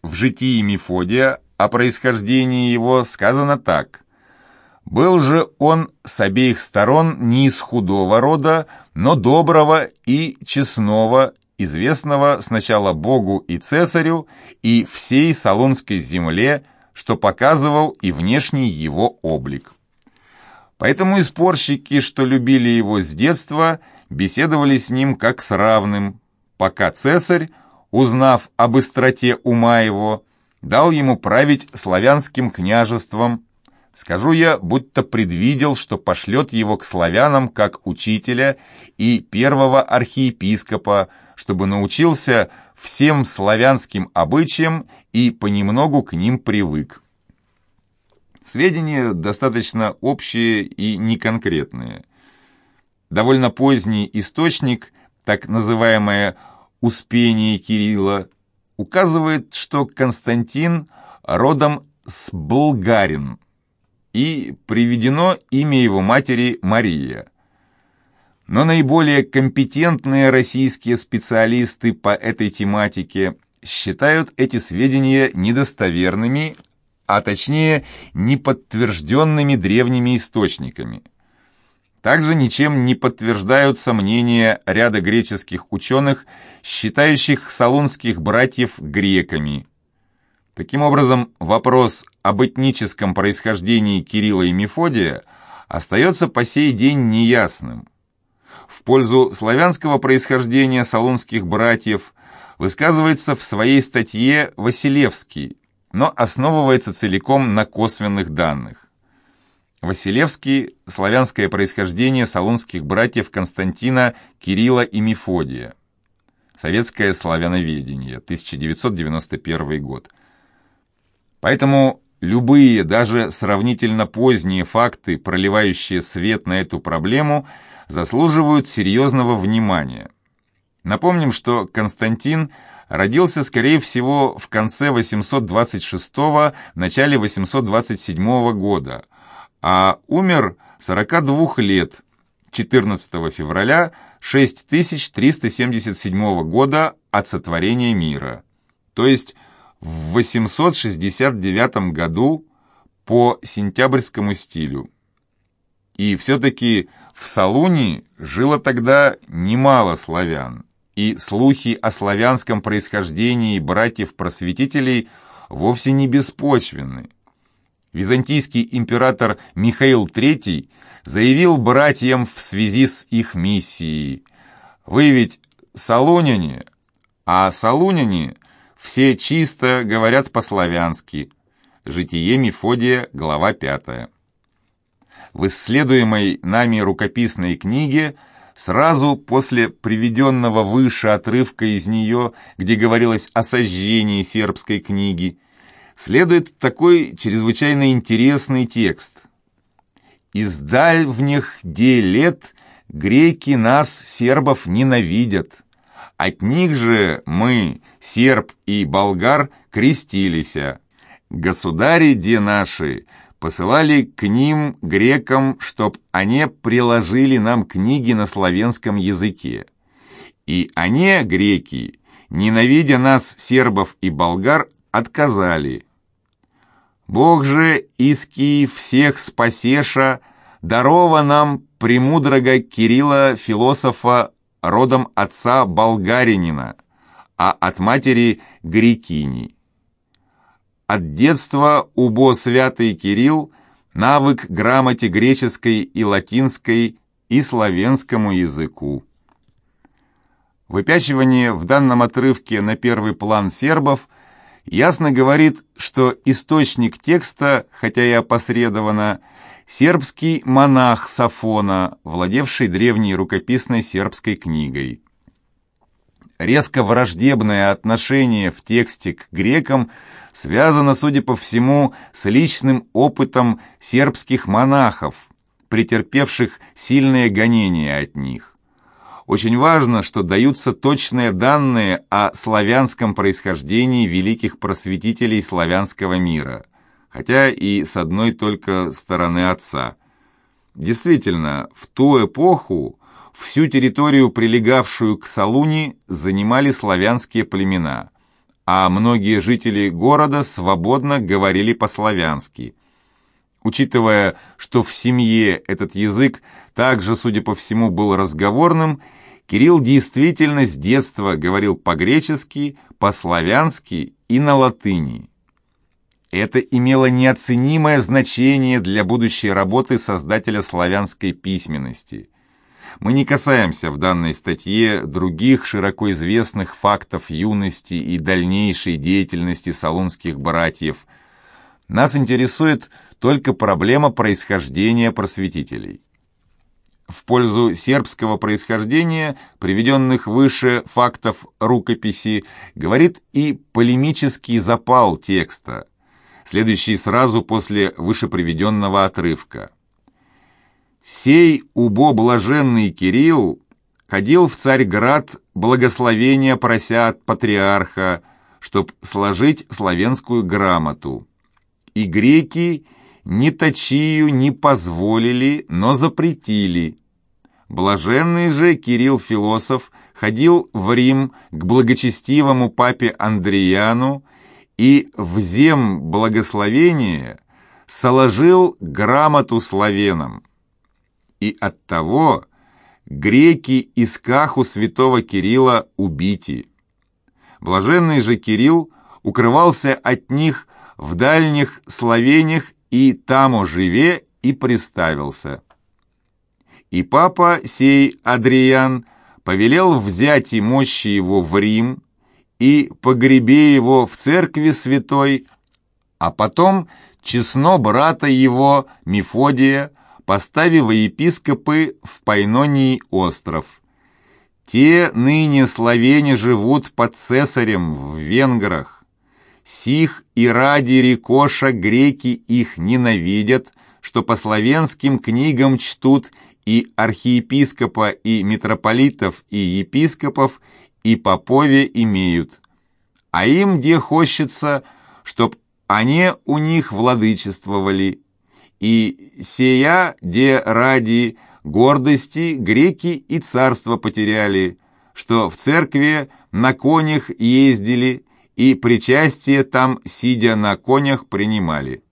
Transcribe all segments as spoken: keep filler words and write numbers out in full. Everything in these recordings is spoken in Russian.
в житии Мефодия о происхождении его сказано так: «Был же он с обеих сторон не из худого рода, но доброго и честного, известного сначала Богу и Цесарю, и всей Солунской земле, что показывал и внешний его облик». Поэтому и спорщики, что любили его с детства, беседовали с ним как с равным, пока Цесарь, узнав о быстроте ума его, дал ему править славянским княжеством. Скажу я, будто предвидел, что пошлет его к славянам как учителя и первого архиепископа, чтобы научился всем славянским обычаям и понемногу к ним привык. Сведения достаточно общие и неконкретные. Довольно поздний источник, так называемое «Успение Кирилла», указывает, что Константин родом с Болгарин, и приведено имя его матери Мария. Но наиболее компетентные российские специалисты по этой тематике считают эти сведения недостоверными, а точнее неподтвержденными древними источниками. Также ничем не подтверждаются мнения ряда греческих ученых, считающих солунских братьев греками. Таким образом, вопрос об этническом происхождении Кирилла и Мефодия остается по сей день неясным. В пользу славянского происхождения солунских братьев высказывается в своей статье Василевский, но основывается целиком на косвенных данных. Василевский – славянское происхождение солунских братьев Константина, Кирилла и Мефодия. Советское славяноведение, тысяча девятьсот девяносто первый год. Поэтому любые, даже сравнительно поздние факты, проливающие свет на эту проблему, заслуживают серьезного внимания. Напомним, что Константин родился, скорее всего, в конце восемьсот двадцать шестого – начале восемьсот двадцать седьмого года, а умер сорока двух лет, четырнадцатого февраля шесть тысяч триста семьдесят седьмого года от сотворения мира, то есть в восемьсот шестьдесят девятом году по сентябрьскому стилю. И все-таки в Солунии жило тогда немало славян, и слухи о славянском происхождении братьев-просветителей вовсе не беспочвенны. Византийский император Михаил третий заявил братьям в связи с их миссией: «Вы ведь солуняне, а солуняне все чисто говорят по-славянски». Житие Мефодия, глава пятая. В исследуемой нами рукописной книге сразу после приведенного выше отрывка из нее, где говорилось о сожжении сербской книги, следует такой чрезвычайно интересный текст. «Из дальних де лет греки нас, сербов, ненавидят. От них же мы, серб и болгар, крестилися. Государи де наши посылали к ним, грекам, чтоб они приложили нам книги на славянском языке. И они, греки, ненавидя нас, сербов и болгар, отказали. Бог же иски всех спасеша, дарова нам премудрого Кирилла философа родом отца болгаринина, а от матери грекини. От детства убо святый Кирилл навык грамоте греческой и латинской и славянскому языку». Выпячивание в данном отрывке на первый план сербов ясно говорит, что источник текста, хотя и опосредованно, сербский монах Сафона, владевший древней рукописной сербской книгой. Резко враждебное отношение в тексте к грекам связано, судя по всему, с личным опытом сербских монахов, претерпевших сильные гонения от них. Очень важно, что даются точные данные о славянском происхождении великих просветителей славянского мира, хотя и с одной только стороны отца. Действительно, в ту эпоху всю территорию, прилегавшую к Солуни, занимали славянские племена, а многие жители города свободно говорили по-славянски. Учитывая, что в семье этот язык также, судя по всему, был разговорным, Кирилл действительно с детства говорил по-гречески, по-славянски и на латыни. Это имело неоценимое значение для будущей работы создателя славянской письменности. Мы не касаемся в данной статье других широко известных фактов юности и дальнейшей деятельности солунских братьев. Нас интересует только проблема происхождения просветителей. В пользу сербского происхождения приведенных выше фактов рукописи говорит и полемический запал текста, следующий сразу после вышеприведенного отрывка. «Сей убо блаженный Кирилл ходил в Царьград, благословения прося от патриарха, чтоб сложить славянскую грамоту. И греки ни точию не позволили, но запретили. Блаженный же Кирилл-философ ходил в Рим к благочестивому папе Андрияну и взем благословение соложил грамоту славянам. И оттого греки из каху святого Кирилла убити. Блаженный же Кирилл укрывался от них в дальних славениях и тамо живе и приставился. И папа сей Адриян повелел взять и мощи его в Рим и погребе его в церкви святой, а потом честно брата его Мефодия, поставив во епископы в Пайнонии остров. Те ныне славяне живут под цесарем в Венграх. Сих и ради рекоша греки их ненавидят, что по славянским книгам чтут и архиепископа, и митрополитов, и епископов, и попове имеют. А им где хочется, чтоб они у них владычествовали, и сея, де ради гордости греки и царство потеряли, что в церкви на конях ездили, и причастие там, сидя на конях, принимали».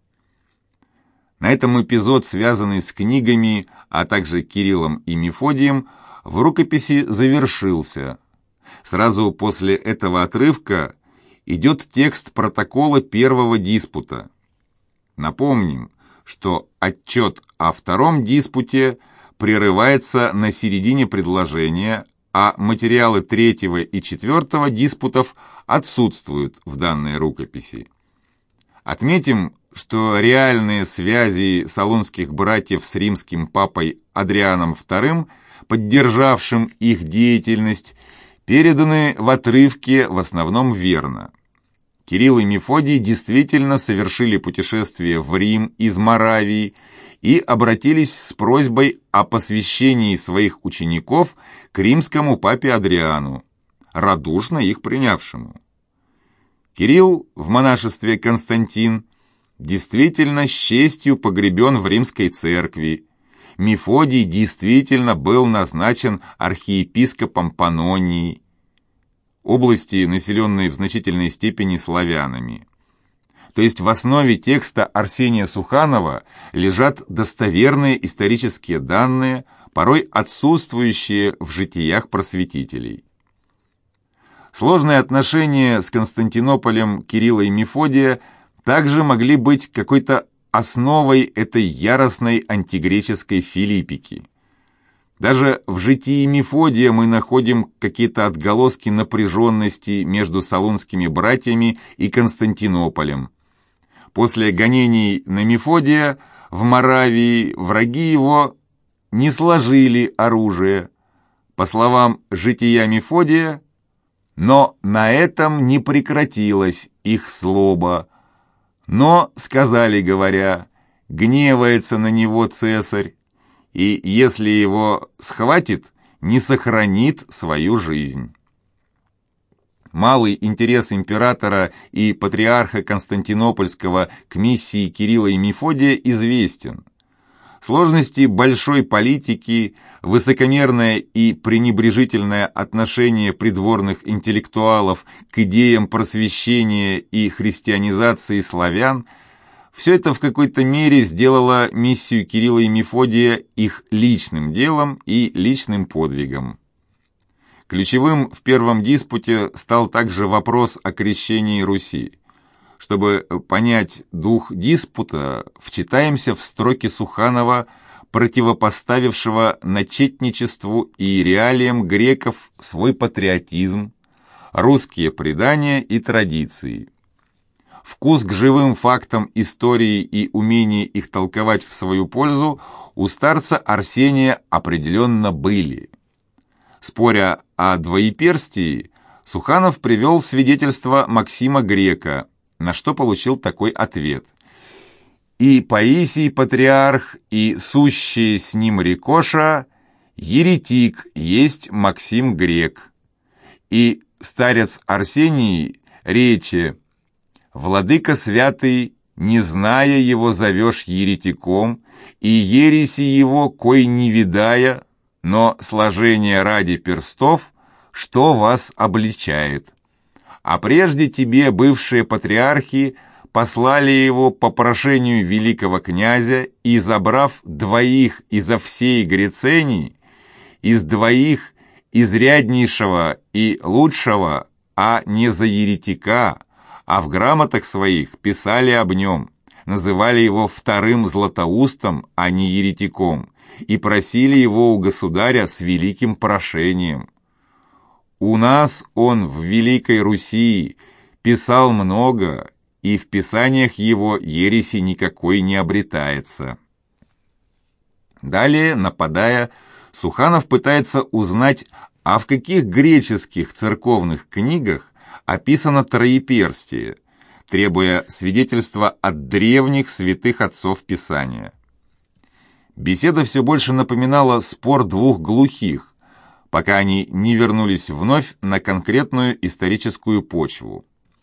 На этом эпизод, связанный с книгами, а также Кириллом и Мефодием, в рукописи завершился. Сразу после этого отрывка идет текст протокола первого диспута. Напомним, что отчет о втором диспуте прерывается на середине предложения, а материалы третьего и четвертого диспутов отсутствуют в данной рукописи. Отметим, что реальные связи солунских братьев с римским папой Адрианом вторым, поддержавшим их деятельность, переданы в отрывке в основном верно. Кирилл и Мефодий действительно совершили путешествие в Рим из Моравии и обратились с просьбой о посвящении своих учеников к римскому папе Адриану, радушно их принявшему. Кирилл в монашестве Константин действительно с честью погребен в римской церкви. Мефодий действительно был назначен архиепископом Панонии, области, населенной в значительной степени славянами. То есть в основе текста Арсения Суханова лежат достоверные исторические данные, порой отсутствующие в житиях просветителей. Сложные отношения с Константинополем Кирилла и Мефодия также могли быть какой-то основой этой яростной антигреческой филиппики. Даже в житии Мефодия мы находим какие-то отголоски напряженности между солунскими братьями и Константинополем. После гонений на Мефодия в Моравии враги его не сложили оружие. По словам жития Мефодия, но на этом не прекратилась их злоба. Но, сказали, говоря, гневается на него цесарь, и если его схватит, не сохранит свою жизнь. Малый интерес императора и патриарха Константинопольского к миссии Кирилла и Мефодия известен. Сложности большой политики, высокомерное и пренебрежительное отношение придворных интеллектуалов к идеям просвещения и христианизации славян – все это в какой-то мере сделало миссию Кирилла и Мефодия их личным делом и личным подвигом. Ключевым в первом диспуте стал также вопрос о крещении Руси. Чтобы понять дух диспута, вчитаемся в строки Суханова, противопоставившего начетничеству и реалиям греков свой патриотизм, русские предания и традиции. Вкус к живым фактам истории и умение их толковать в свою пользу у старца Арсения определенно были. Споря о двоеперстии, Суханов привел свидетельство Максима Грека, на что получил такой ответ. «И Паисий Патриарх, и сущие с ним Рикоша, еретик есть Максим Грек. И старец Арсений речи, Владыка святый, не зная его, зовешь еретиком, и ереси его, кой не видая, но сложение ради перстов, что вас обличает. А прежде тебе бывшие патриархи послали его по прошению великого князя и, забрав двоих изо всей Грецении, из двоих изряднейшего и лучшего, а не за еретика, а в грамотах своих писали об нем, называли его вторым Златоустом, а не еретиком, и просили его у государя с великим прошением. У нас он в Великой Руси писал много, и в писаниях его ереси никакой не обретается». Далее, нападая, Суханов пытается узнать, а в каких греческих церковных книгах описано троеперстие, требуя свидетельства от древних святых отцов Писания. Беседа все больше напоминала спор двух глухих, пока они не вернулись вновь на конкретную историческую почву.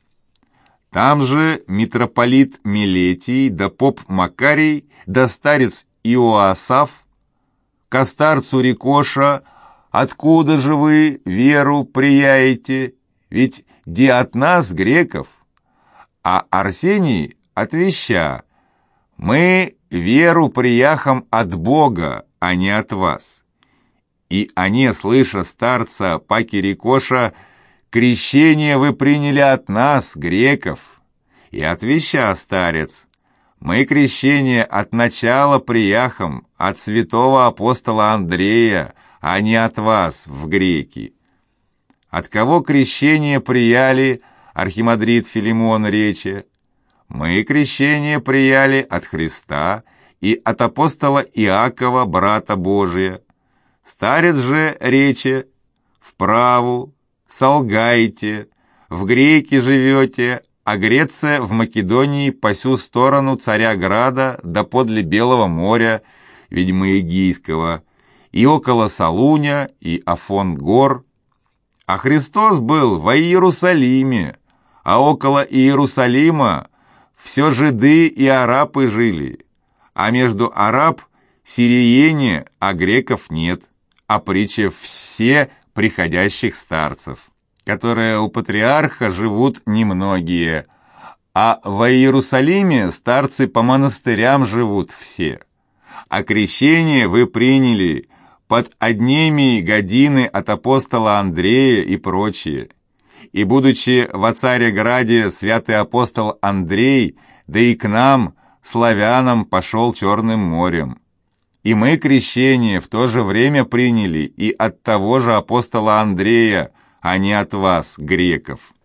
Там же митрополит Милетий, да поп Макарий, да старец Иоасаф, ко старцу Рикоша, откуда же вы веру прияете, ведь де от нас, греков? А Арсений отвеща, мы веру прияхам от Бога, а не от вас. И они, слыша старца паки Рикоша, крещение вы приняли от нас, греков. И отвеща старец, мы крещение от начала прияхам, от святого апостола Андрея, а не от вас, в греки. От кого крещение прияли, архимандрит Филимон речи? Мы крещение прияли от Христа и от апостола Иакова, брата Божия. Старец же речи, вправу, солгайте, в греки живете, а Греция в Македонии по сю сторону царя Града да подле Белого моря, ведьмы Эгейского, и около Салуня, и Афон гор. А Христос был во Иерусалиме, а около Иерусалима все жиды и арабы жили, а между араб сириене, а греков нет, а притча все приходящих старцев, которые у патриарха живут немногие, а во Иерусалиме старцы по монастырям живут все. А крещение вы приняли под одними годины от апостола Андрея и прочие. И, будучи во Цареграде, святый апостол Андрей, да и к нам, славянам, пошел Черным морем. И мы крещение в то же время приняли и от того же апостола Андрея, а не от вас, греков.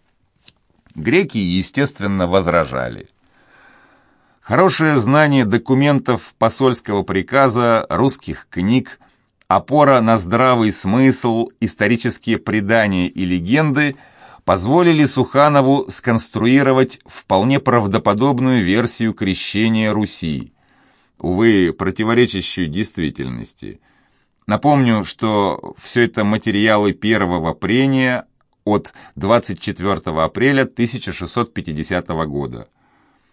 Греки, естественно, возражали. Хорошее знание документов посольского приказа, русских книг, опора на здравый смысл, исторические предания и легенды позволили Суханову сконструировать вполне правдоподобную версию крещения Руси, увы, противоречащую действительности. Напомню, что все это материалы первого прения от двадцать четвёртого апреля тысяча шестьсот пятидесятого года.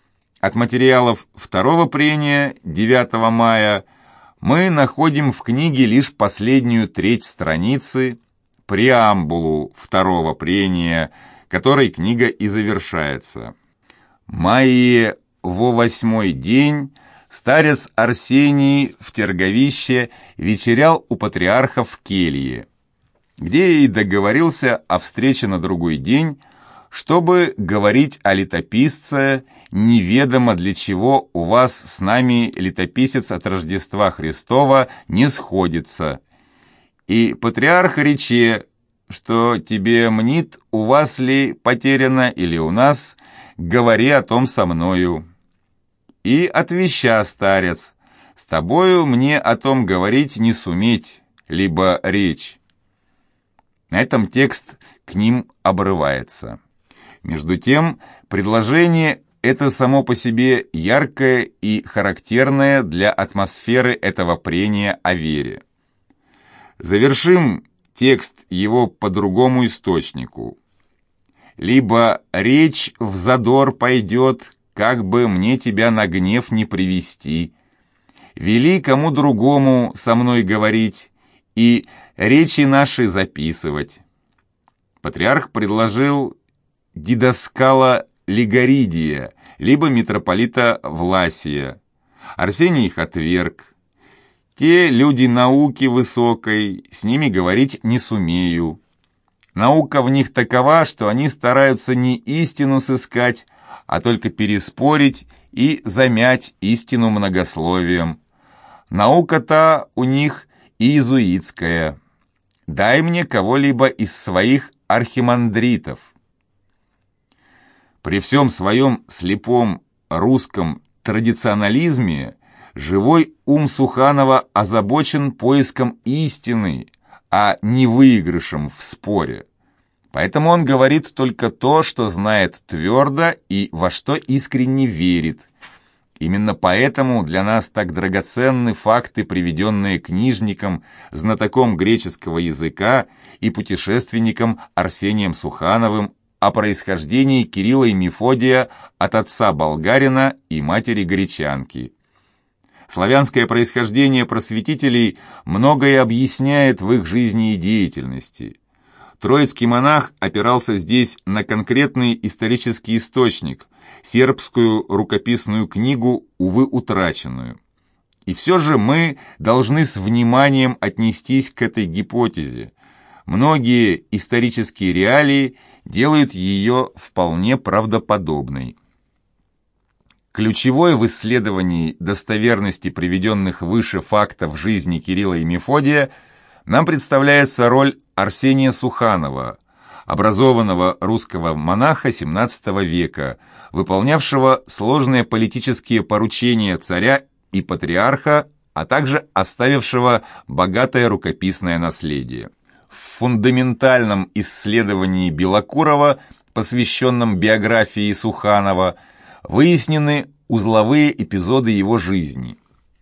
от материалов второго прения девятого мая мы находим в книге лишь последнюю треть страницы, преамбулу второго прения, которой книга и завершается. «Майе во восьмой день старец Арсений в Терговище вечерял у патриарха в келье, где и договорился о встрече на другой день, чтобы говорить о летописце, неведомо для чего у вас с нами летописец от Рождества Христова не сходится. И патриарх рече, что тебе мнит, у вас ли потеряно или у нас, говори о том со мною. И отвеща старец, с тобою мне о том говорить не суметь, либо речь». На этом текст к ним обрывается. Между тем, предложение это само по себе яркое и характерное для атмосферы этого прения о вере. Завершим текст его по другому источнику. «Либо речь в задор пойдет, как бы мне тебя на гнев не привести. Вели кому другому со мной говорить и речи наши записывать». Патриарх предложил дидασκала Лигоридия, либо митрополита Власия. Арсений их отверг. «Те люди науки высокой, с ними говорить не сумею. Наука в них такова, что они стараются не истину сыскать, а только переспорить и замять истину многословием. Наука та у них иезуитская. Дай мне кого-либо из своих архимандритов». При всем своем слепом русском традиционализме живой ум Суханова озабочен поиском истины, а не выигрышем в споре. Поэтому он говорит только то, что знает твердо и во что искренне верит. Именно поэтому для нас так драгоценны факты, приведенные книжником, знатоком греческого языка и путешественником Арсением Сухановым о происхождении Кирилла и Мефодия от отца болгарина и матери гречанки. Славянское происхождение просветителей многое объясняет в их жизни и деятельности. Троицкий монах опирался здесь на конкретный исторический источник, сербскую рукописную книгу, увы, утраченную. И все же мы должны с вниманием отнестись к этой гипотезе. Многие исторические реалии делают ее вполне правдоподобной. Ключевой в исследовании достоверности приведенных выше фактов жизни Кирилла и Мефодия нам представляется роль Арсения Суханова, образованного русского монаха семнадцатого века, выполнявшего сложные политические поручения царя и патриарха, а также оставившего богатое рукописное наследие. В фундаментальном исследовании Белокурова, посвященном биографии Суханова, выяснены узловые эпизоды его жизни.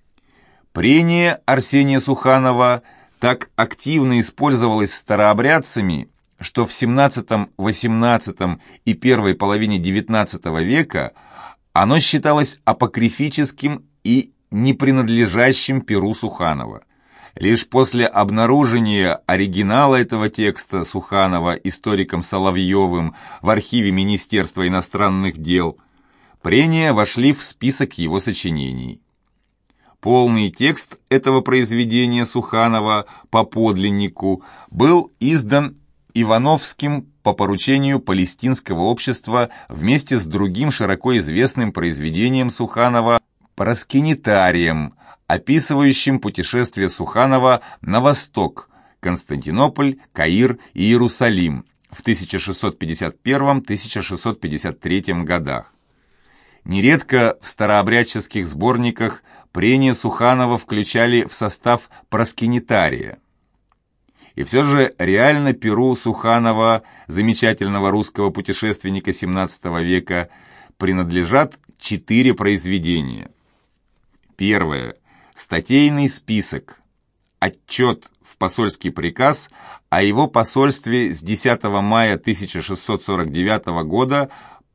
Прение Арсения Суханова так активно использовалось старообрядцами, что в семнадцатом, восемнадцатом и первой половине девятнадцатого века оно считалось апокрифическим и не принадлежащим перу Суханова. Лишь после обнаружения оригинала этого текста Суханова историком Соловьевым в архиве Министерства иностранных дел прения вошли в список его сочинений. Полный текст этого произведения Суханова по подлиннику был издан Ивановским по поручению Палестинского общества вместе с другим широко известным произведением Суханова «Проскинитарием», описывающим путешествие Суханова на восток, Константинополь, Каир и Иерусалим в тысяча шестьсот пятьдесят первом — тысяча шестьсот пятьдесят третьем годах. Нередко в старообрядческих сборниках прения Суханова включали в состав проскинитария. И все же реально перу Суханова, замечательного русского путешественника семнадцатого века, принадлежат четыре произведения. Первое. Статейный список. Отчет в посольский приказ о его посольстве с десятого мая тысяча шестьсот сорок девятого года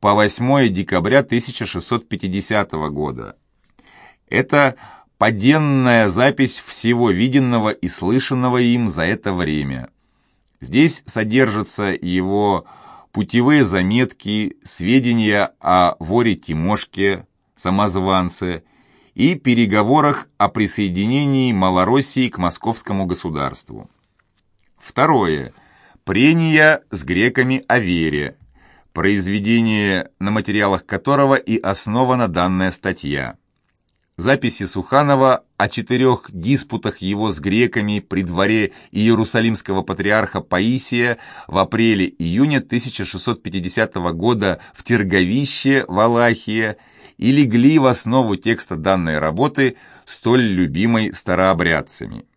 по восьмое декабря тысяча шестьсот пятидесятого года. Это поденная запись всего виденного и слышанного им за это время. Здесь содержатся его путевые заметки, сведения о воре Тимошке, самозванце, и переговорах о присоединении Малороссии к московскому государству. Второе. Прения с греками о вере, произведение, на материалах которого и основана данная статья. Записи Суханова о четырех диспутах его с греками при дворе иерусалимского патриарха Паисия в апреле-июне тысяча шестьсот пятидесятого года в Терговище, Валахия, и легли в основу текста данной работы, столь любимой старообрядцами.